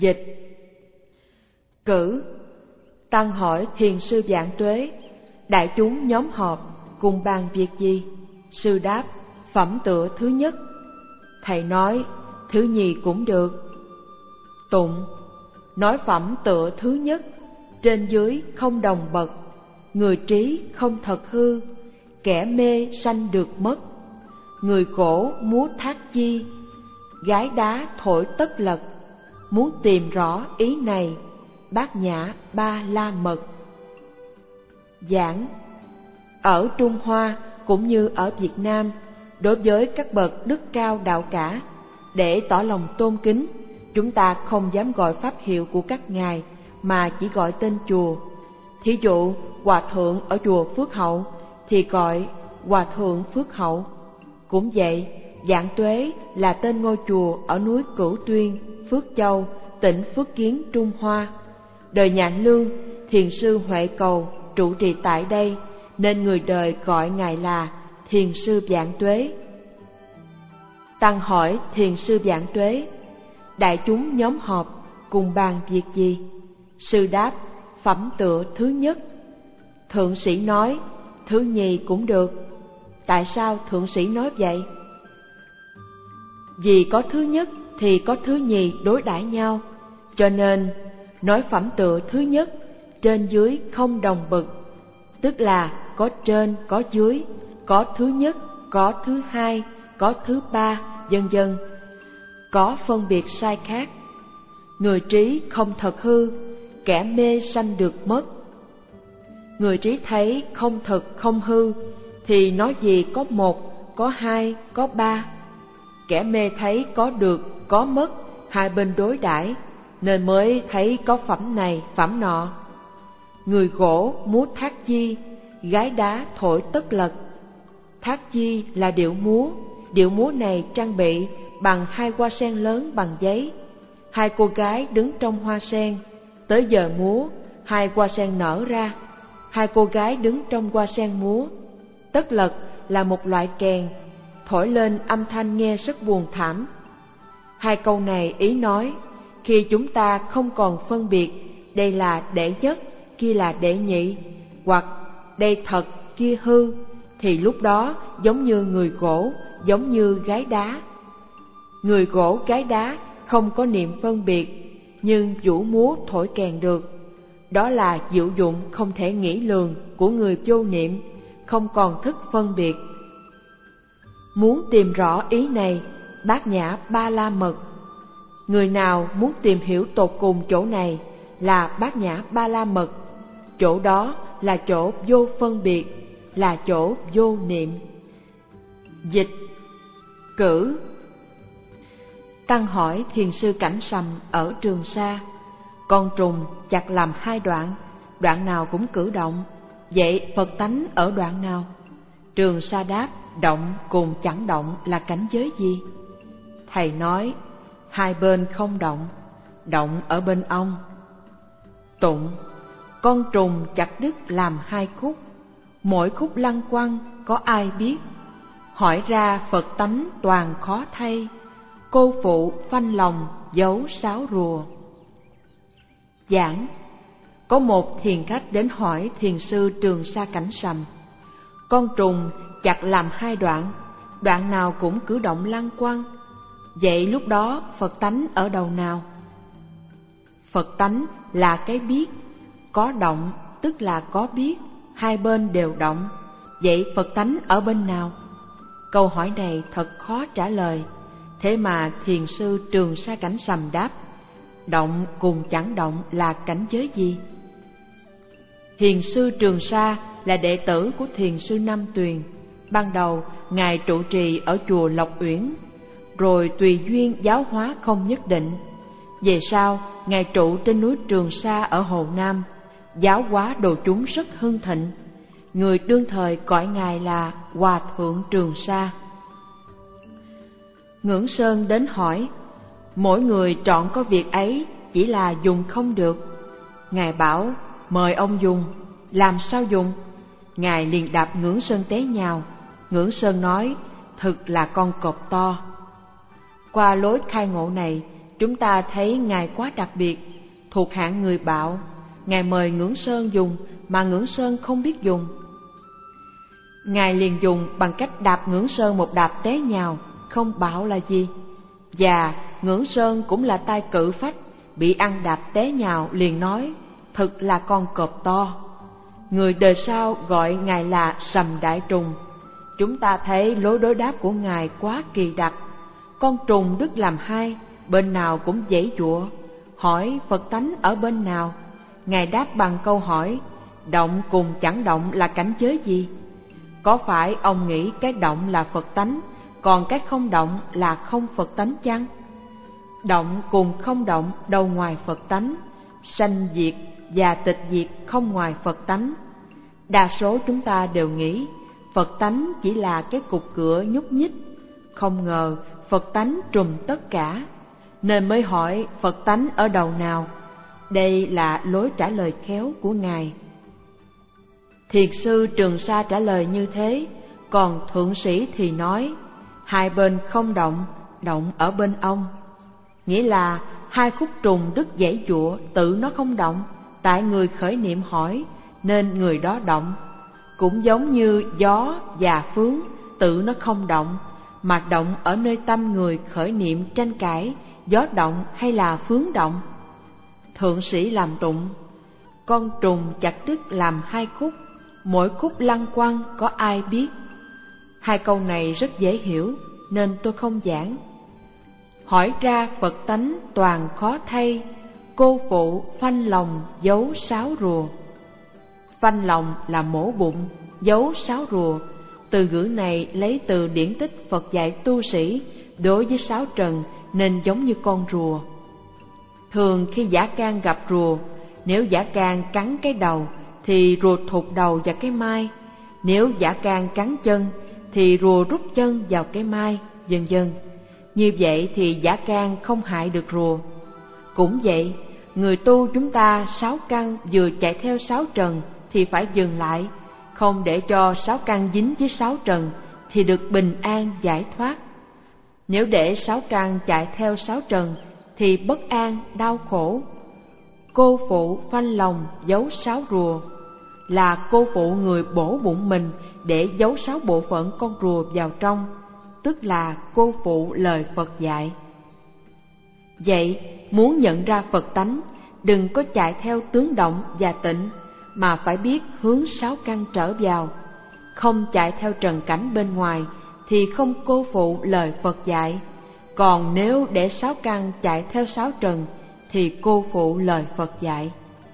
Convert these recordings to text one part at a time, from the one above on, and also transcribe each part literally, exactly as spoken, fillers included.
Dịch. Cử. Tăng hỏi thiền sư Giảng Tuế: đại chúng nhóm họp cùng bàn việc gì? Sư đáp: phẩm tựa thứ nhất. Thầy nói: thứ nhì cũng được. Tụng. Nói phẩm tựa thứ nhất, trên dưới không đồng bậc, người trí không thật hư, kẻ mê sanh được mất. Người cổ múa thác chi, gái đá thổi tất lật. Muốn tìm rõ ý này, Bát Nhã Ba La Mật. Giảng. Ở Trung Hoa cũng như ở Việt Nam, đối với các bậc đức cao đạo cả, để tỏ lòng tôn kính, chúng ta không dám gọi pháp hiệu của các ngài, mà chỉ gọi tên chùa. Thí dụ, Hòa Thượng ở chùa Phước Hậu thì gọi Hòa Thượng Phước Hậu. Cũng vậy, Giảng Tuế là tên ngôi chùa ở núi Cửu Tuyên, Phước Châu, tỉnh Phước Kiến, Trung Hoa. Đời nhà Lương, thiền sư Huệ Cầu trụ trì tại đây, nên người đời gọi ngài là thiền sư Giảng Tuế. Tăng hỏi thiền sư Giảng Tuế: đại chúng nhóm họp cùng bàn việc gì? Sư đáp: phẩm tựa thứ nhất. Thượng sĩ nói: thứ nhì cũng được. Tại sao thượng sĩ nói vậy? Vì có thứ nhất thì có thứ nhì đối đãi nhau, cho nên nói phẩm tựa thứ nhất, trên dưới không đồng bậc, tức là có trên có dưới, có thứ nhất, có thứ hai, có thứ ba, vân vân, có phân biệt sai khác. Người trí không thật hư, kẻ mê sanh được mất. Người trí thấy không thật không hư thì nói gì có một, có hai, có ba. Kẻ mê thấy có được, có mất, hai bên đối đãi, nên mới thấy có phẩm này, phẩm nọ. Người gỗ múa thác chi, gái đá thổi tất lật. Thác chi là điệu múa, điệu múa này trang bị bằng hai hoa sen lớn bằng giấy. Hai cô gái đứng trong hoa sen, tới giờ múa, hai hoa sen nở ra, hai cô gái đứng trong hoa sen múa. Tất lật là một loại kèn, thổi lên âm thanh nghe rất buồn thảm. Hai câu này ý nói, khi chúng ta không còn phân biệt đây là đệ nhất, kia là đệ nhị, hoặc đây thật, kia hư, thì lúc đó giống như người gỗ, giống như gái đá. Người gỗ gái đá không có niệm phân biệt, nhưng vũ múa thổi kèn được. Đó là diệu dụng không thể nghĩ lường của người vô niệm, không còn thức phân biệt. Muốn tìm rõ ý này, Bát Nhã Ba La Mật. Người nào muốn tìm hiểu tột cùng chỗ này là Bát Nhã Ba La Mật. Chỗ đó là chỗ vô phân biệt, là chỗ vô niệm. Dịch. Cử. Tăng hỏi thiền sư Cảnh Sầm ở Trường Sa: con trùng chặt làm hai đoạn, đoạn nào cũng cử động, vậy Phật tánh ở đoạn nào? Trường Sa đáp: động cùng chẳng động là cảnh giới gì? Thầy nói: hai bên không động, động ở bên ông. Tụng. Con trùng chặt đứt làm hai khúc, mỗi khúc lăng quăng có ai biết. Hỏi ra Phật tánh toàn khó thay, cô phụ phanh lòng giấu sáo rùa. Giảng. Có một thiền khách đến hỏi thiền sư Trường Sa Cảnh Sầm: con trùng chặt làm hai đoạn, đoạn nào cũng cử động lăng quăng, vậy lúc đó Phật tánh ở đầu nào? Phật tánh là cái biết, có động tức là có biết, hai bên đều động, vậy Phật tánh ở bên nào? Câu hỏi này thật khó trả lời, thế mà thiền sư Trường Sa Cảnh Sầm đáp: động cùng chẳng động là cảnh giới gì? Thiền sư Trường Sa là đệ tử của thiền sư Nam Tuyền. Ban đầu ngài trụ trì ở chùa Lộc Uyển, rồi tùy duyên giáo hóa không nhất định. Về sau ngài trụ trên núi Trường Sa ở Hồ Nam, giáo hóa đồ chúng rất hưng thịnh. Người đương thời gọi ngài là Hòa Thượng Trường Sa. Ngưỡng Sơn đến hỏi: mỗi người chọn có việc ấy, chỉ là dùng không được. Ngài bảo: mời ông dùng. Làm sao dùng? Ngài liền đạp Ngưỡng Sơn té nhào. Ngưỡng Sơn nói: thực là con cọp to. Qua lối khai ngộ này, chúng ta thấy Ngài quá đặc biệt, thuộc hạng người bạo. Ngài mời Ngưỡng Sơn dùng mà Ngưỡng Sơn không biết dùng. Ngài liền dùng bằng cách đạp Ngưỡng Sơn một đạp té nhào, không bạo là gì. Và Ngưỡng Sơn cũng là tay cự phách, bị ăn đạp té nhào liền nói, thật là con cọp to. Người đời sau gọi Ngài là Sầm Đại Trùng. Chúng ta thấy lối đối đáp của Ngài quá kỳ đặc. Con trùng đứt làm hai, bên nào cũng giãy giụa. Hỏi Phật tánh ở bên nào? Ngài đáp bằng câu hỏi, động cùng chẳng động là cảnh giới gì? Có phải ông nghĩ cái động là Phật tánh, còn cái không động là không Phật tánh chăng? Động cùng không động đâu ngoài Phật tánh, sanh diệt và tịch diệt không ngoài Phật tánh. Đa số chúng ta đều nghĩ Phật tánh chỉ là cái cục cửa nhúc nhích, không ngờ Phật tánh trùm tất cả, nên mới hỏi Phật tánh ở đầu nào. Đây là lối trả lời khéo của Ngài. Thiền sư Trường Sa trả lời như thế, còn Thượng Sĩ thì nói, hai bên không động, động ở bên ông. Nghĩa là hai khúc trùng đứt giãy giụa tự nó không động, tại người khởi niệm hỏi nên người đó động. Cũng giống như gió và phướng tự nó không động, mà động ở nơi tâm người khởi niệm tranh cãi gió động hay là phướng động. Thượng Sĩ làm tụng, con trùng chặt đứt làm hai khúc, mỗi khúc lăng quăng có ai biết. Hai câu này rất dễ hiểu nên tôi không giảng. Hỏi ra Phật tánh toàn khó thay, cô phụ phanh lòng giấu sáo rùa. Phanh lòng là mổ bụng, giấu sáo rùa. Từ ngữ này lấy từ điển tích Phật dạy tu sĩ đối với sáo trần nên giống như con rùa. Thường khi dã can gặp rùa, nếu dã can cắn cái đầu thì rùa thụt đầu vào cái mai, nếu dã can cắn chân thì rùa rút chân vào cái mai, vân vân. Như vậy thì dã can không hại được rùa. Cũng vậy, người tu chúng ta sáu căn vừa chạy theo sáu trần thì phải dừng lại, không để cho sáu căn dính với sáu trần thì được bình an giải thoát. Nếu để sáu căn chạy theo sáu trần thì bất an, đau khổ. Cô phụ phanh lòng giấu sáu rùa là cô phụ người bổ bụng mình để giấu sáu bộ phận con rùa vào trong, tức là cô phụ lời Phật dạy. Vậy, muốn nhận ra Phật tánh, đừng có chạy theo tướng động và tịnh, mà phải biết hướng sáu căn trở vào. Không chạy theo trần cảnh bên ngoài thì không cô phụ lời Phật dạy. Còn nếu để sáu căn chạy theo sáu trần thì cô phụ lời Phật dạy.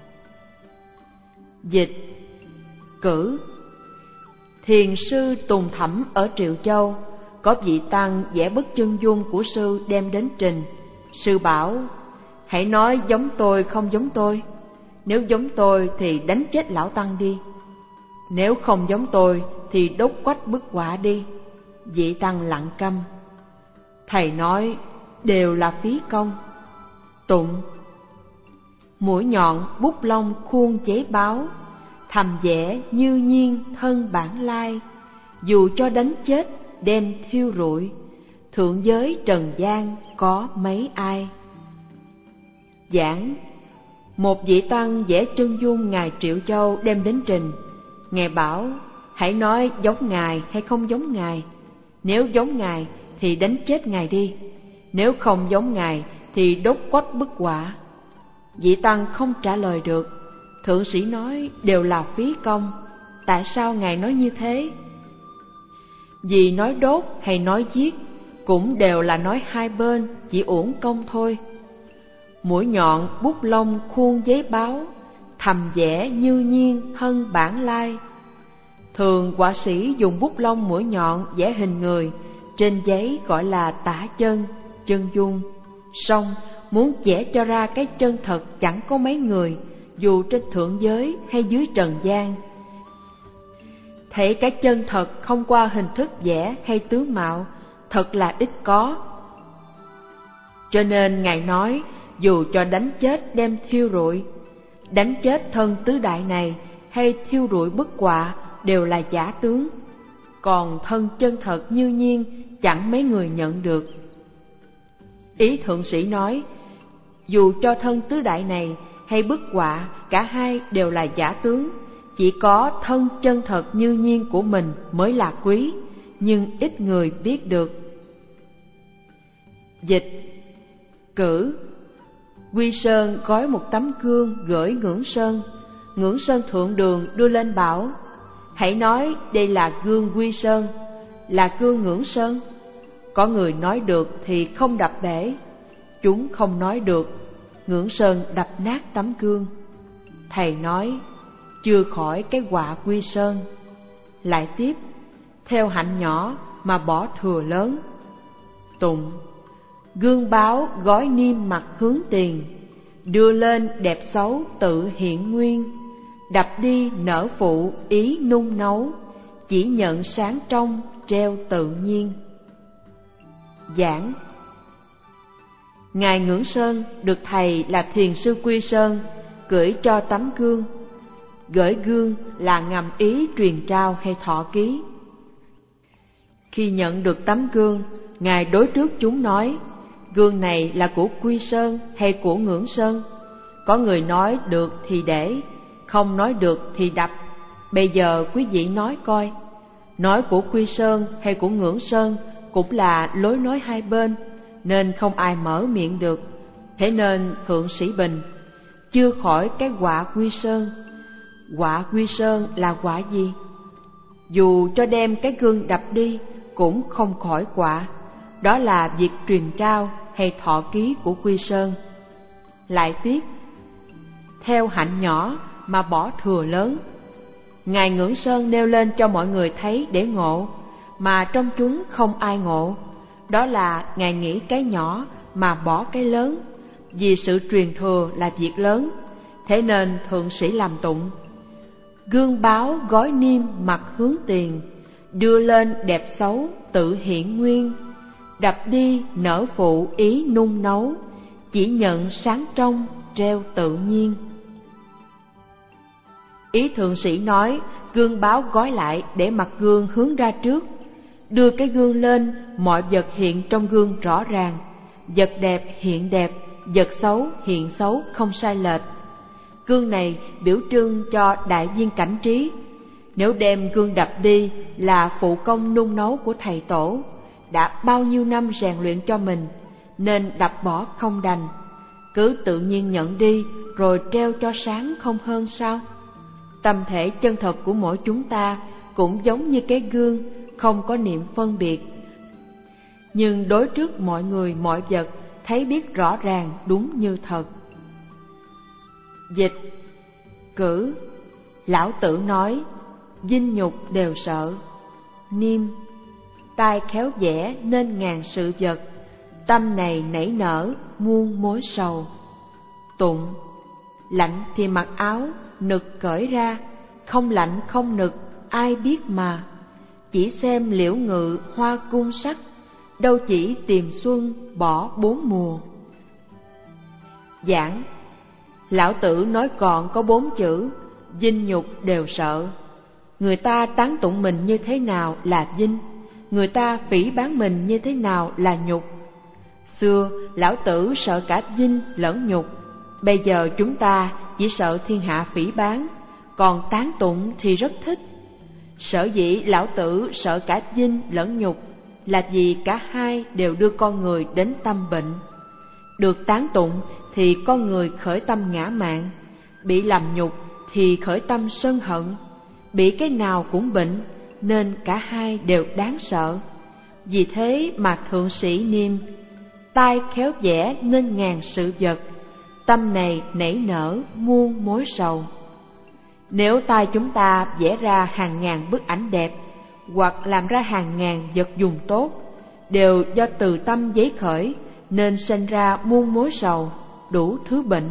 Dịch cử. Thiền sư Tùng Thẩm ở Triệu Châu, có vị tăng vẽ bức chân dung của sư đem đến trình. Sư bảo, hãy nói giống tôi không giống tôi. Nếu giống tôi thì đánh chết lão tăng đi. Nếu không giống tôi thì đốt quách bức họa đi. Vị tăng lặng câm. Thầy nói đều là phí công. Tụng. Mũi nhọn bút lông khuôn chế báo, thầm vẽ như nhiên thân bản lai. Dù cho đánh chết đem thiêu rụi, thượng giới trần gian có mấy ai. Giảng. Một vị tăng vẽ chân dung Ngài Triệu Châu đem đến trình. Ngài bảo, hãy nói giống Ngài hay không giống Ngài. Nếu giống Ngài thì đánh chết Ngài đi, nếu không giống Ngài thì đốt quách bức họa. Vị tăng không trả lời được. Thượng sĩ nói đều là phí công. Tại sao Ngài nói như thế? Vì nói đốt hay nói giết cũng đều là nói hai bên, chỉ uổng công thôi. Mũi nhọn bút lông khuôn giấy báo, thầm vẽ như nhiên thân bản lai. Thường họa sĩ dùng bút lông mũi nhọn vẽ hình người trên giấy gọi là tả chân, chân dung. Song muốn vẽ cho ra cái chân thật chẳng có mấy người, dù trên thượng giới hay dưới trần gian. Thấy cái chân thật không qua hình thức vẽ hay tướng mạo, thật là ít có. Cho nên Ngài nói, dù cho đánh chết đem thiêu rụi, đánh chết thân tứ đại này hay thiêu rụi bức họa đều là giả tướng, còn thân chân thật như nhiên chẳng mấy người nhận được. Ý thượng sĩ nói, dù cho thân tứ đại này hay bức họa, cả hai đều là giả tướng, chỉ có thân chân thật như nhiên của mình mới là quý, nhưng ít người biết được. Dịch. Cử. Quy Sơn gói một tấm gương gửi Ngưỡng Sơn. Ngưỡng Sơn thượng đường đưa lên bảo, hãy nói đây là gương Quy Sơn, là gương Ngưỡng Sơn. Có người nói được thì không đập bể, chúng không nói được, Ngưỡng Sơn đập nát tấm gương. Thầy nói, chưa khỏi cái họa Quy Sơn. Lại tiếp, theo hạnh nhỏ mà bỏ thừa lớn. Tụng. Gương báo gói niêm mặt hướng tiền, đưa lên đẹp xấu tự hiện nguyên. Đập đi nở phụ ý nung nấu, chỉ nhận sáng trong treo tự nhiên. Giảng. Ngài Ngưỡng Sơn được thầy là Thiền sư Quy Sơn gửi cho tấm gương. Gửi gương là ngầm ý truyền trao hay thọ ký. Khi nhận được tấm gương, Ngài đối trước chúng nói, gương này là của Quy Sơn hay của Ngưỡng Sơn? Có người nói được thì để, không nói được thì đập. Bây giờ quý vị nói coi, nói của Quy Sơn hay của Ngưỡng Sơn cũng là lối nói hai bên, nên không ai mở miệng được. Thế nên thượng sĩ bình, chưa khỏi cái họa Quy Sơn. Họa Quy Sơn là họa gì? Dù cho đem cái gương đập đi cũng không khỏi họa. Đó là việc truyền trao hay thọ ký của Quy Sơn. Lại tiếp, theo hạnh nhỏ mà bỏ thừa lớn. Ngài Ngưỡng Sơn nêu lên cho mọi người thấy để ngộ, mà trong chúng không ai ngộ. Đó là Ngài nghĩ cái nhỏ mà bỏ cái lớn, vì sự truyền thừa là việc lớn. Thế nên thượng sĩ làm tụng, gương báo gói niêm mặt hướng tiền, đưa lên đẹp xấu tự hiện nguyên. Đập đi nở phụ ý nung nấu, chỉ nhận sáng trong treo tự nhiên. Ý thượng sĩ nói, gương báo gói lại để mặt gương hướng ra trước. Đưa cái gương lên, mọi vật hiện trong gương rõ ràng. Vật đẹp hiện đẹp, vật xấu hiện xấu, không sai lệch. Gương này biểu trưng cho đại viên cảnh trí. Nếu đem gương đập đi là phụ công nung nấu của thầy tổ, đã bao nhiêu năm rèn luyện cho mình, nên đập bỏ không đành. Cứ tự nhiên nhận đi rồi treo cho sáng không hơn sao? Tâm thể chân thật của mỗi chúng ta cũng giống như cái gương, không có niệm phân biệt. Nhưng đối trước mọi người mọi vật thấy biết rõ ràng đúng như thật. Dịch. Cử. Lão Tử nói, dinh nhục đều sợ. Niêm. Tai khéo vẽ nên ngàn sự vật, tâm này nảy nở muôn mối sầu. Tụng. Lạnh thì mặc áo, nực cởi ra, không lạnh không nực ai biết mà. Chỉ xem liễu ngự hoa cung sắc, đâu chỉ tìm xuân bỏ bốn mùa. Giảng. Lão Tử nói gọn có bốn chữ, dinh nhục đều sợ. Người ta tán tụng mình như thế nào là dinh, người ta phỉ báng mình như thế nào là nhục. Xưa Lão Tử sợ cả dinh lẫn nhục, bây giờ chúng ta chỉ sợ thiên hạ phỉ báng, còn tán tụng thì rất thích. Sở dĩ Lão Tử sợ cả dinh lẫn nhục là vì cả hai đều đưa con người đến tâm bệnh. Được tán tụng thì con người khởi tâm ngã mạn, bị làm nhục thì khởi tâm sân hận. Bị cái nào cũng bệnh, nên cả hai đều đáng sợ. Vì thế mà thượng sĩ niêm, tai khéo vẽ nên ngàn sự vật, tâm này nảy nở muôn mối sầu. Nếu tai chúng ta vẽ ra hàng ngàn bức ảnh đẹp, hoặc làm ra hàng ngàn vật dùng tốt, đều do từ tâm giấy khởi, nên sinh ra muôn mối sầu, đủ thứ bệnh.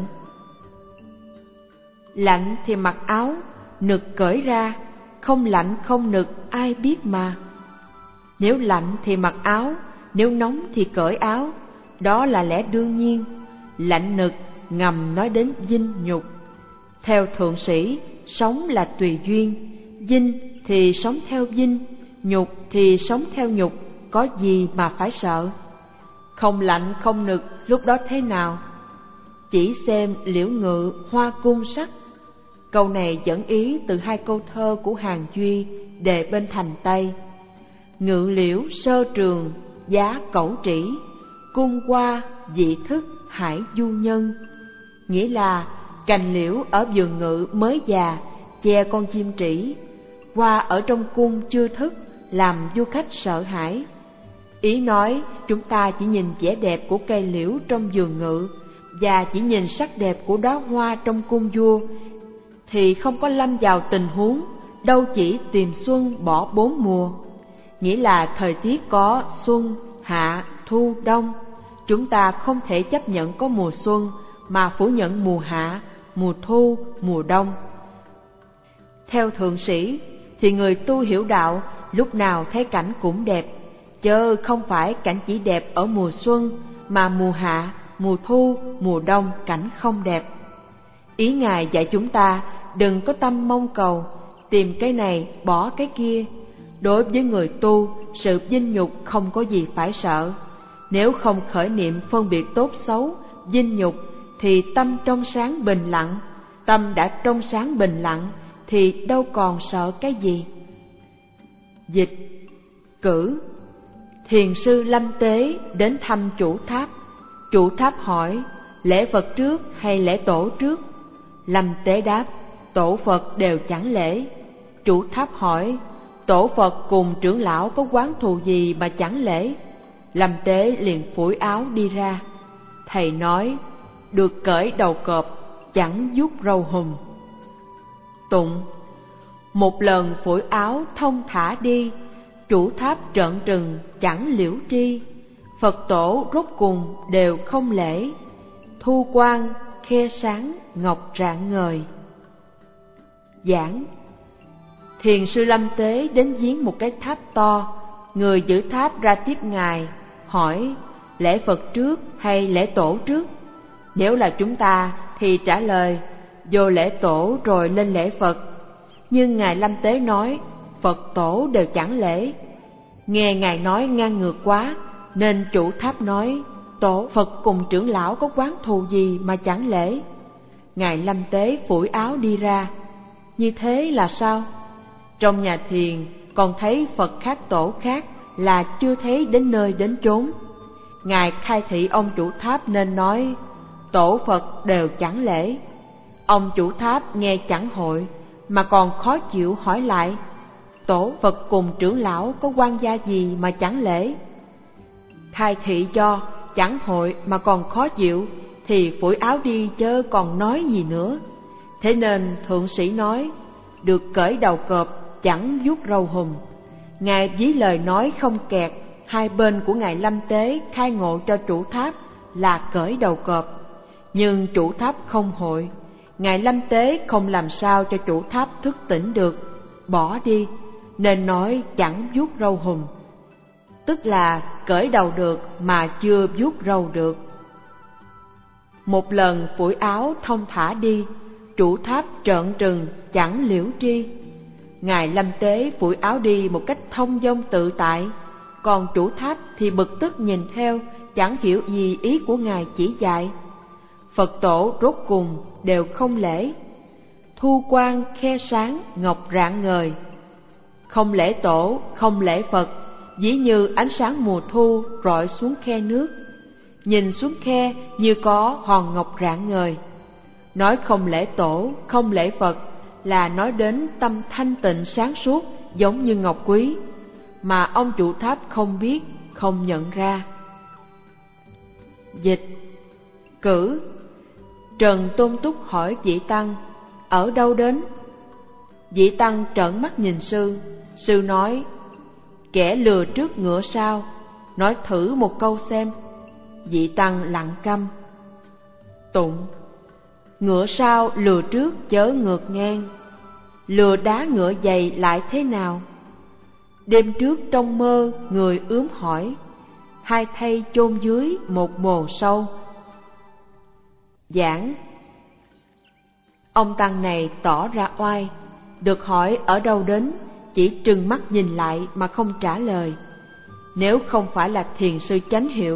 Lạnh thì mặc áo, nực cởi ra, không lạnh không nực ai biết mà. Nếu lạnh thì mặc áo, nếu nóng thì cởi áo, đó là lẽ đương nhiên. Lạnh nực ngầm nói đến dinh nhục. Theo thượng sĩ, sống là tùy duyên, dinh thì sống theo dinh, nhục thì sống theo nhục, có gì mà phải sợ. không lạnh không nực lúc đó thế nào? Chỉ xem liễu ngự hoa cung sắc. Câu này dẫn ý từ hai câu thơ của Hàn Duy đề bên thành Tây. Ngự liễu sơ trường, giá cẩu trĩ, cung hoa dị thức hải du nhân. Nghĩa là cành liễu ở vườn ngự mới già che con chim trĩ, hoa ở trong cung chưa thức làm du khách sợ hãi. Ý nói chúng ta chỉ nhìn vẻ đẹp của cây liễu trong vườn ngự và chỉ nhìn sắc đẹp của đóa hoa trong cung vua thì không có lâm vào tình huống đâu chỉ tìm xuân bỏ bốn mùa. Nghĩa là thời tiết có xuân, hạ, thu, đông. Chúng ta không thể chấp nhận có mùa xuân mà phủ nhận mùa hạ, mùa thu, mùa đông. Theo thượng sĩ thì người tu hiểu đạo lúc nào thấy cảnh cũng đẹp, chớ không phải cảnh chỉ đẹp ở mùa xuân mà mùa hạ, mùa thu, mùa đông cảnh không đẹp. Ý Ngài dạy chúng ta đừng có tâm mong cầu, tìm cái này bỏ cái kia. Đối với người tu, sự vinh nhục không có gì phải sợ. Nếu không khởi niệm phân biệt tốt xấu, vinh nhục thì tâm trong sáng bình lặng. Tâm đã trong sáng bình lặng thì đâu còn sợ cái gì. Dịch cử. Thiền sư Lâm Tế đến thăm chủ tháp. Chủ tháp hỏi, lễ Phật trước hay lễ tổ trước? Lâm Tế đáp, tổ Phật đều chẳng lễ. Chủ tháp hỏi, tổ Phật cùng trưởng lão có oán thù gì mà chẳng lễ? Lâm Tế liền phủi áo đi ra. Thầy nói, được cởi đầu cọp, chẳng vuốt râu hùm. Tụng. Một lần phủi áo thông thả đi, chủ tháp trợn trừng chẳng liễu tri. Phật tổ rốt cùng đều không lễ, thu quang khe sáng ngọc rạng ngời. Giảng. Thiền sư Lâm Tế đến viếng một cái tháp to. Người giữ tháp ra tiếp Ngài, hỏi lễ Phật trước hay lễ tổ trước? Nếu là chúng ta thì trả lời vô lễ tổ rồi lên lễ Phật. Nhưng Ngài Lâm Tế nói Phật tổ đều chẳng lễ. Nghe Ngài nói ngang ngược quá, nên chủ tháp nói tổ Phật cùng trưởng lão có oán thù gì mà chẳng lễ? Ngài Lâm Tế phủi áo đi ra. Như thế là sao? Trong nhà thiền còn thấy Phật khác tổ khác là chưa thấy đến nơi đến chốn. Ngài khai thị ông chủ tháp nên nói tổ Phật đều chẳng lễ. Ông chủ tháp nghe chẳng hội mà còn khó chịu hỏi lại, tổ Phật cùng trưởng lão có quan gia gì mà chẳng lễ? Khai thị cho chẳng hội mà còn khó chịu thì phủi áo đi chớ còn nói gì nữa. Thế nên thượng sĩ nói, được cởi đầu cọp chẳng vuốt râu hùm. Ngài ví lời nói không kẹt hai bên của Ngài Lâm Tế khai ngộ cho chủ tháp là cởi đầu cọp. Nhưng chủ tháp không hội. Ngài Lâm Tế không làm sao cho chủ tháp thức tỉnh được, bỏ đi, nên nói chẳng vuốt râu hùm. Tức là cởi đầu được mà chưa vuốt râu được. Một lần phủi áo thông thả đi, chủ tháp trợn trừng chẳng liễu tri. Ngài Lâm Tế phủi áo đi một cách thông dong tự tại, còn chủ tháp thì bực tức nhìn theo, chẳng hiểu gì ý của Ngài chỉ dạy. Phật tổ rốt cùng đều không lễ, thu quang khe sáng ngọc rạng ngời. Không lễ tổ, không lễ Phật, dĩ như ánh sáng mùa thu rọi xuống khe nước. Nhìn xuống khe như có hòn ngọc rạng ngời. Nói không lễ tổ, không lễ Phật là nói đến tâm thanh tịnh sáng suốt giống như ngọc quý, mà ông chủ tháp không biết, không nhận ra. Dịch cử. Trần Tôn Túc hỏi vị tăng, ở đâu đến? Vị tăng trợn mắt nhìn sư. Sư nói, kẻ lừa trước ngựa sau, nói thử một câu xem. Vị tăng lặng câm. Tụng. Ngựa sau lừa trước chớ ngược ngang, lừa đá ngựa dày lại thế nào? Đêm trước trong mơ người ướm hỏi, hai thây chôn dưới một mồ sâu. Giảng. Ông tăng này tỏ ra oai, được hỏi ở đâu đến, chỉ trừng mắt nhìn lại mà không trả lời. Nếu không phải là thiền sư chánh hiệu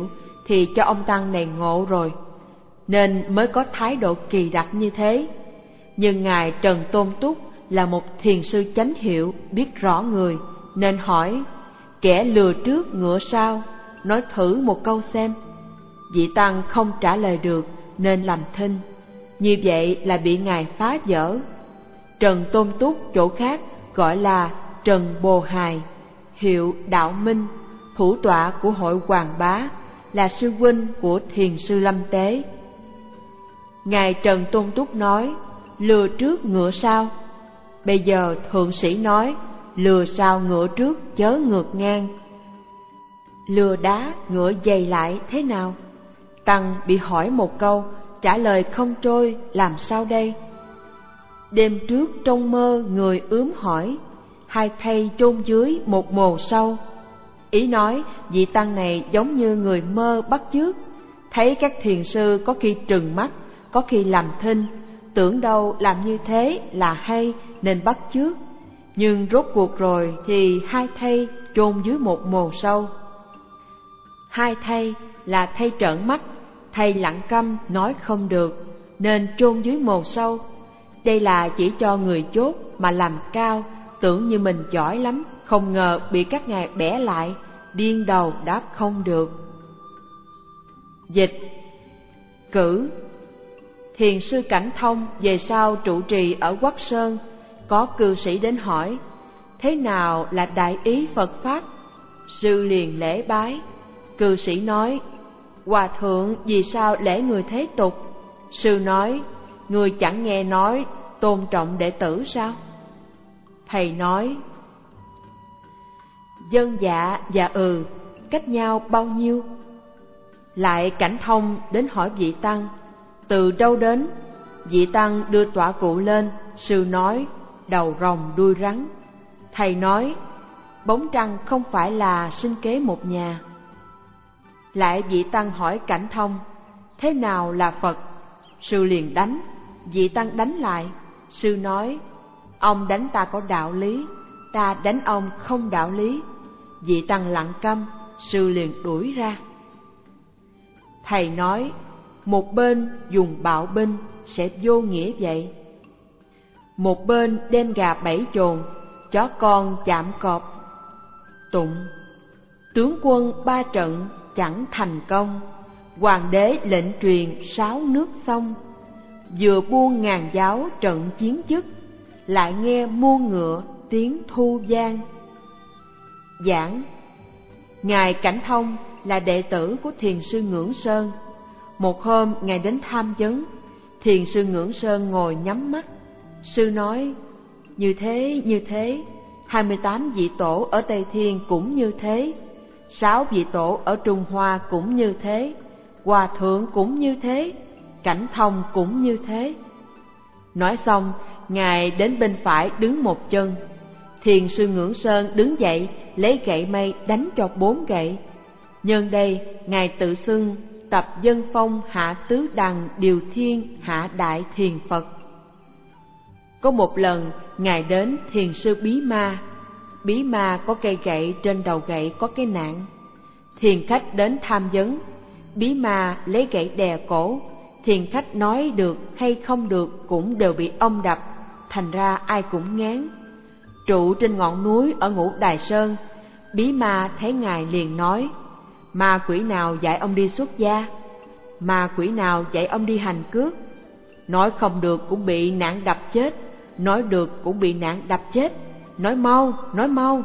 thì cho ông Tăng này ngộ rồi, nên mới có thái độ kỳ đặc như thế. Nhưng Ngài Trần Tôn Túc là một thiền sư chánh hiệu, biết rõ người, nên hỏi: kẻ lừa trước ngựa sau, nói thử một câu xem. Vị Tăng không trả lời được nên làm thinh. Như vậy là bị Ngài phá vỡ. Trần Tôn Túc chỗ khác gọi là Trần Bồ Hài, hiệu Đạo Minh, thủ tọa của hội Hoàng Bá, là sư huynh của thiền sư Lâm Tế. Ngài Trần Tôn Túc nói: lừa trước ngựa sau. Bây giờ thượng sĩ nói: lừa sau ngựa trước, chớ ngược ngang. Lừa đá ngựa dày lại thế nào? Tăng bị hỏi một câu, trả lời không trôi, làm sao đây? Đêm trước trong mơ người ướm hỏi: hai thây chôn dưới một mồ sâu. Ý nói vị Tăng này giống như người mơ bắt chước, thấy các thiền sư có khi trừng mắt, có khi làm thinh, tưởng đâu làm như thế là hay nên bắt chước. Nhưng rốt cuộc rồi thì hai thây chôn dưới một mồ sâu. Hai thây là thây trợn mắt, thây lặng câm nói không được, nên chôn dưới mồ sâu. Đây là chỉ cho người chốt mà làm cao, tưởng như mình giỏi lắm, không ngờ bị các ngài bẻ lại, điên đầu đáp không được. Dịch: cử. Thiền sư Cảnh Thông về sau trụ trì ở Quắc Sơn, có cư sĩ đến hỏi: thế nào là đại ý Phật Pháp? Sư liền lễ bái. Cư sĩ nói: hòa thượng vì sao lễ người thế tục? Sư nói: người chẳng nghe nói tôn trọng đệ tử sao? Thầy nói: dân dạ và ừ cách nhau bao nhiêu? Lại Cảnh Thông đến hỏi vị Tăng: từ đâu đến? Vị Tăng đưa tọa cụ lên. Sư nói: đầu rồng đuôi rắn. Thầy nói: bóng trăng không phải là sinh kế một nhà. Lại vị Tăng hỏi Cảnh Thông: thế nào là Phật? Sư liền đánh. Vị Tăng đánh lại. Sư nói: ông đánh ta có đạo lý, ta đánh ông không đạo lý. Vị Tăng lặng câm. Sư liền đuổi ra. Thầy nói: một bên dùng bạo binh sẽ vô nghĩa vậy. Một bên đem gà bảy chồn, chó con chạm cọp. Tụng: tướng quân ba trận chẳng thành công, hoàng đế lệnh truyền sáu nước sông. Vừa buông ngàn giáo trận chiến chức, lại nghe muôn ngựa tiếng thu vang. Giảng: Ngài Cảnh Thông là đệ tử của thiền sư Ngưỡng Sơn. Một hôm ngài đến tham vấn, thiền sư Ngưỡng Sơn ngồi nhắm mắt. Sư nói: như thế như thế, hai mươi tám vị tổ ở Tây Thiên cũng như thế, sáu vị tổ ở Trung Hoa cũng như thế, hòa thượng cũng như thế, Cảnh Thông cũng như thế. Nói xong, ngài đến bên phải đứng một chân. Thiền sư Ngưỡng Sơn đứng dậy, lấy gậy mây đánh cho bốn gậy. Nhân đây, ngài tự xưng tập dân phong hạ tứ đằng điều thiên hạ đại thiền Phật. Có một lần, ngài đến thiền sư Bí Ma. Bí Ma có cây gậy, trên đầu gậy có cái nạn. Thiền khách đến tham vấn, Bí Ma lấy gậy đè cổ. Thiền khách nói được hay không được cũng đều bị ông đập, thành ra ai cũng ngán. Trụ trên ngọn núi ở Ngũ Đài Sơn, Bí Ma thấy ngài liền nói: ma quỷ nào dạy ông đi xuất gia? Ma quỷ nào dạy ông đi hành cước? Nói không được cũng bị nạn đập chết, nói được cũng bị nạn đập chết, nói mau, nói mau.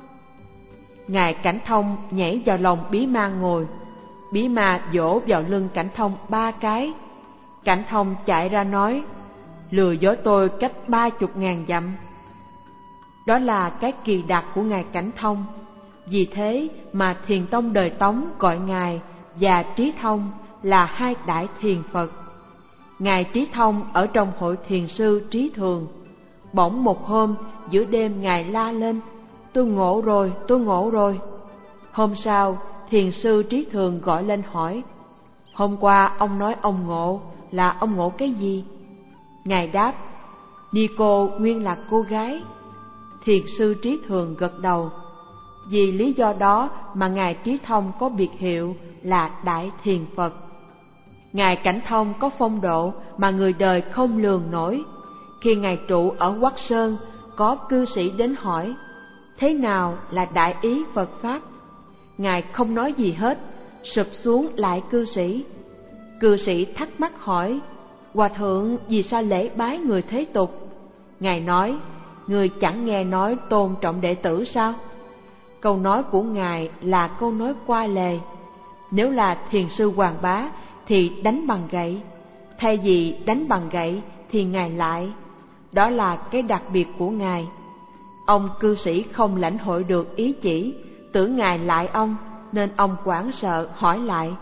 Ngài Cảnh Thông nhảy vào lòng Bí Ma ngồi. Bí Ma vỗ vào lưng Cảnh Thông ba cái. Cảnh Thông chạy ra nói: lừa dối tôi cách ba chục ngàn dặm. Đó là cái kỳ đặc của ngài Cảnh Thông. Vì thế mà Thiền Tông đời Tống gọi ngài và Trí Thông là hai đại thiền Phật. Ngài Trí Thông ở trong hội thiền sư Trí Thường. Bỗng một hôm giữa đêm ngài la lên: tôi ngộ rồi, tôi ngộ rồi. Hôm sau thiền sư Trí Thường gọi lên hỏi: hôm qua ông nói ông ngộ, là ông ngộ cái gì? Ngài đáp: ni cô nguyên là cô gái. Thiền sư Trí Thường gật đầu. Vì lý do đó mà ngài Trí Thông có biệt hiệu là Đại Thiền Phật. Ngài Cảnh Thông có phong độ mà người đời không lường nổi. Khi Ngài trụ ở Quắc Sơn, có cư sĩ đến hỏi, thế nào là đại ý Phật Pháp? Ngài không nói gì hết, sụp xuống lại cư sĩ. Cư sĩ thắc mắc hỏi, Hòa thượng vì sao lễ bái người thế tục? Ngài nói, người chẳng nghe nói tôn trọng đệ tử sao? Câu nói của Ngài là câu nói qua lề. Nếu là thiền sư Hoàng Bá thì đánh bằng gậy, thay vì đánh bằng gậy thì Ngài lại. Đó là cái đặc biệt của Ngài. Ông cư sĩ không lãnh hội được ý chỉ, tưởng Ngài lại ông, nên ông hoảng sợ hỏi lại,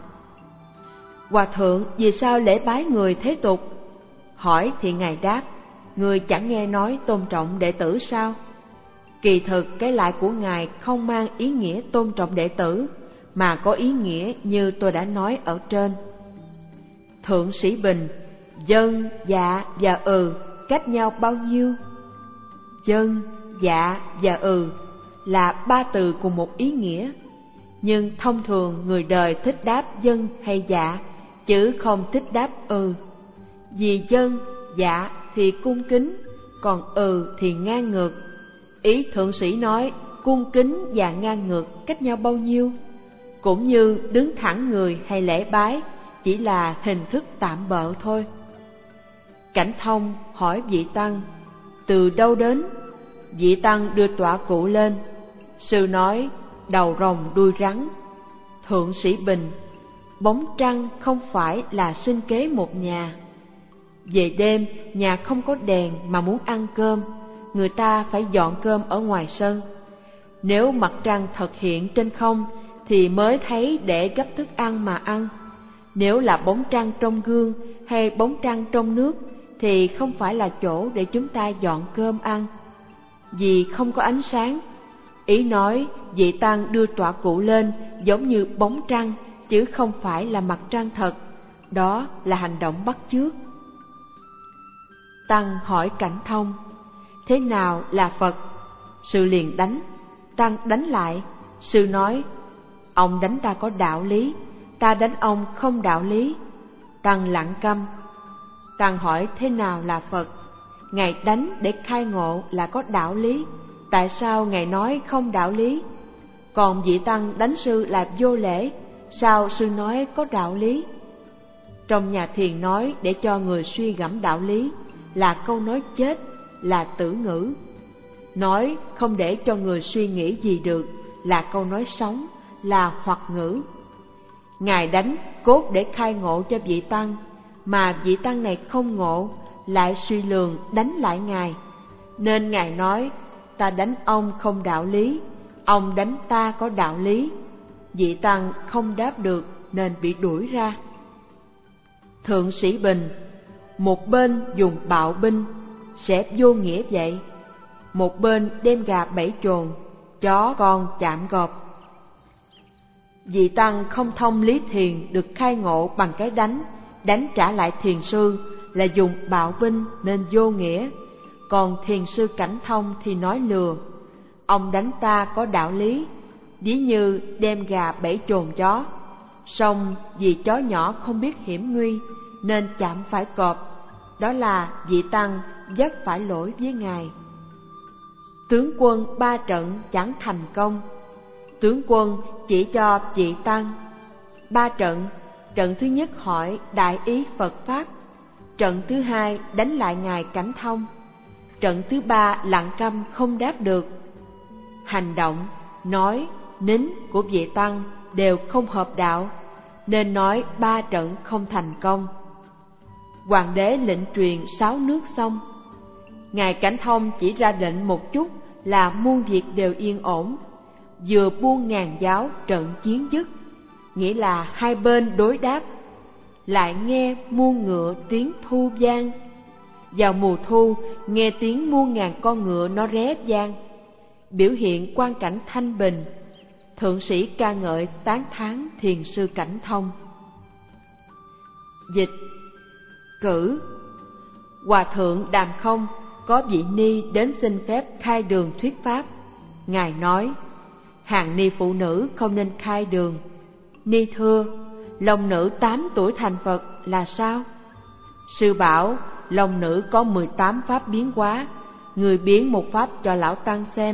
Hòa thượng vì sao lễ bái người thế tục? Hỏi thì Ngài đáp, người chẳng nghe nói tôn trọng đệ tử sao? Kỳ thực cái lại của Ngài không mang ý nghĩa tôn trọng đệ tử, mà có ý nghĩa như tôi đã nói ở trên. Thượng sĩ Bình, dân, dạ và ừ cách nhau bao nhiêu? Dân, dạ và ừ là ba từ cùng một ý nghĩa, nhưng thông thường người đời thích đáp dân hay dạ, chứ không thích đáp ừ. Vì dân, dạ thì cung kính, còn ừ thì ngang ngược. Ý thượng sĩ nói cung kính và ngang ngược cách nhau bao nhiêu? Cũng như đứng thẳng người hay lễ bái, chỉ là hình thức tạm bợ thôi. Cảnh Thông hỏi vị tăng, từ đâu đến? Vị tăng đưa tọa cụ lên. Sư nói, đầu rồng đuôi rắn. Thượng sĩ Bình, bóng trăng không phải là sinh kế một nhà. Về đêm, nhà không có đèn mà muốn ăn cơm, người ta phải dọn cơm ở ngoài sân. Nếu mặt trăng thật hiện trên không thì mới thấy để gấp thức ăn mà ăn. Nếu là bóng trăng trong gương hay bóng trăng trong nước thì không phải là chỗ để chúng ta dọn cơm ăn, vì không có ánh sáng. Ý nói vị tăng đưa tọa cụ lên giống như bóng trăng, chứ không phải là mặt trăng thật. Đó là hành động bắt chước. Tăng hỏi Cảnh Thông, thế nào là Phật? Sư liền đánh. Tăng đánh lại. Sư nói, ông đánh ta có đạo lý, ta đánh ông không đạo lý. Tăng lặng câm. Tăng hỏi thế nào là Phật? Ngài đánh để khai ngộ là có đạo lý, tại sao Ngài nói không đạo lý? Còn vị tăng đánh sư là vô lễ, sao sư nói có đạo lý? Trong nhà thiền nói để cho người suy gẫm đạo lý là câu nói chết, là tử ngữ. Nói không để cho người suy nghĩ gì được là câu nói sống, là hoặc ngữ. Ngài đánh cốt để khai ngộ cho vị tăng, mà vị tăng này không ngộ, lại suy lường đánh lại Ngài. Nên Ngài nói, ta đánh ông không đạo lý, ông đánh ta có đạo lý. Vị tăng không đáp được nên bị đuổi ra. Thượng sĩ Bình, một bên dùng bạo binh sẽ vô nghĩa vậy, một bên đem gà bẫy chồn, chó con chạm gọp. Vị tăng không thông lý thiền được khai ngộ bằng cái đánh, đánh trả lại thiền sư là dùng bạo binh nên vô nghĩa. Còn thiền sư Cảnh Thông thì nói lừa, ông đánh ta có đạo lý, ví như đem gà bẫy chồn chó. Song vì chó nhỏ không biết hiểm nguy nên chạm phải cọp, đó là vị tăng vấp phải lỗi với Ngài. Tướng quân ba trận chẳng thành công. Tướng quân chỉ cho vị tăng ba trận. Trận thứ nhất hỏi đại ý Phật Pháp, trận thứ hai đánh lại Ngài Cảnh Thông, trận thứ ba lặng câm không đáp được. Hành động, nói, nín của vị tăng đều không hợp đạo, nên nói ba trận không thành công. Hoàng đế lệnh truyền sáu nước xong. Ngài Cảnh Thông chỉ ra lệnh một chút là muôn việc đều yên ổn. Vừa buông ngàn giáo trận chiến dứt, nghĩa là hai bên đối đáp. Lại nghe muôn ngựa tiếng thu vang. Vào mùa thu nghe tiếng muôn ngàn con ngựa nó ré vang, biểu hiện quang cảnh thanh bình. Thượng sĩ ca ngợi tán thán thiền sư Cảnh Thông. Dịch cử. Hòa thượng Đàm Không có vị ni đến xin phép khai đường thuyết pháp. Ngài nói, hàng ni phụ nữ không nên khai đường, Ni thưa, long nữ tám tuổi thành Phật là sao? Sư bảo, long nữ có mười tám pháp biến hóa, người biến một pháp cho lão tăng xem.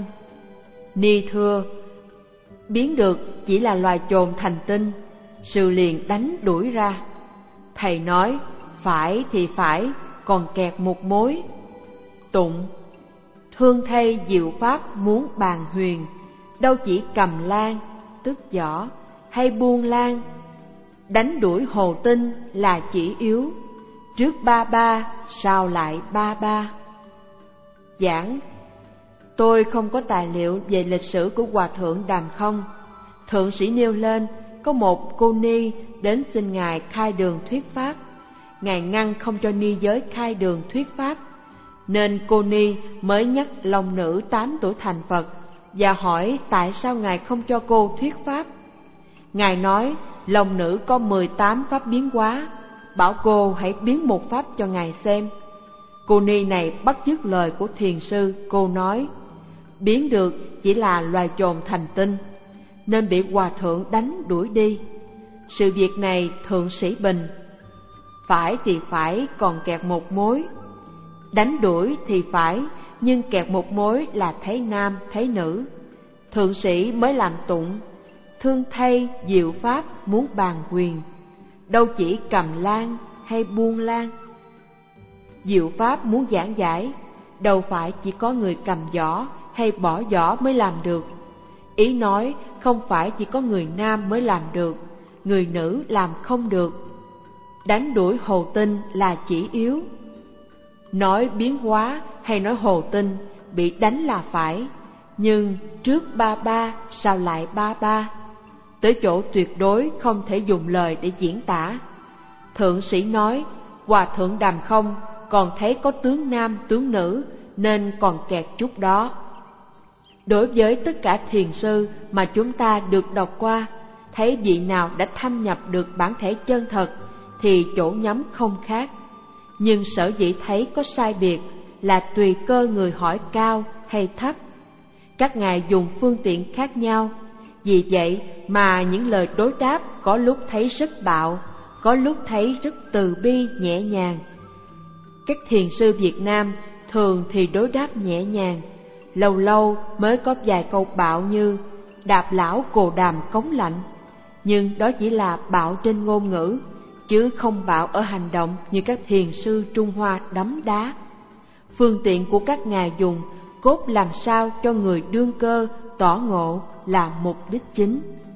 Ni thưa, biến được chỉ là loài chồn thành tinh. Sư liền đánh đuổi ra. Thầy nói, phải thì phải, còn kẹt một mối. Tụng, thương thay diệu pháp muốn bàn huyền, đâu chỉ cầm lan, tức giỏ, hay buông lan. Đánh đuổi hồ tinh là chỉ yếu, trước ba ba, sau lại ba ba. Giảng, tôi không có tài liệu về lịch sử của Hòa Thượng Đàm Không. Thượng sĩ nêu lên, có một cô ni đến xin Ngài khai đường thuyết pháp. Ngài ngăn không cho ni giới khai đường thuyết pháp, nên cô ni mới nhắc long nữ tám tuổi thành Phật và hỏi tại sao Ngài không cho cô thuyết pháp. Ngài nói long nữ có mười tám pháp biến hóa, bảo cô hãy biến một pháp cho Ngài xem. Cô ni này bắt chước lời của thiền sư, cô nói biến được chỉ là loài chồn thành tinh, nên bị Hòa Thượng đánh đuổi đi. Sự việc này thượng sĩ bình, phải thì phải, còn kẹt một mối. Đánh đuổi thì phải, nhưng kẹt một mối là thấy nam thấy nữ. Thượng sĩ mới làm tụng, thương thay diệu pháp muốn bàn quyền, đâu chỉ cầm lan hay buông lan. Diệu pháp muốn giảng giải, đâu phải chỉ có người cầm giỏ hay bỏ giỏ mới làm được. Ý nói không phải chỉ có người nam mới làm được, người nữ làm không được. Đánh đuổi hồ tinh là chỉ yếu. Nói biến hóa hay nói hồ tinh, bị đánh là phải, nhưng trước ba ba, sau lại ba ba. Tới chỗ tuyệt đối không thể dùng lời để diễn tả. Thượng sĩ nói, Hòa Thượng Đàm Không còn thấy có tướng nam tướng nữ, nên còn kẹt chút đó. Đối với tất cả thiền sư mà chúng ta được đọc qua, thấy vị nào đã thâm nhập được bản thể chân thật thì chỗ nhắm không khác. Nhưng sở dĩ thấy có sai biệt là tùy cơ người hỏi cao hay thấp. Các ngài dùng phương tiện khác nhau, vì vậy mà những lời đối đáp có lúc thấy rất bạo, có lúc thấy rất từ bi nhẹ nhàng. Các thiền sư Việt Nam thường thì đối đáp nhẹ nhàng, lâu lâu mới có vài câu bạo như đạp lão cồ đàm cống lạnh, nhưng đó chỉ là bạo trên ngôn ngữ, chứ không bạo ở hành động như các thiền sư Trung Hoa đấm đá. Phương tiện của các ngài dùng cốt làm sao cho người đương cơ tỏ ngộ là mục đích chính.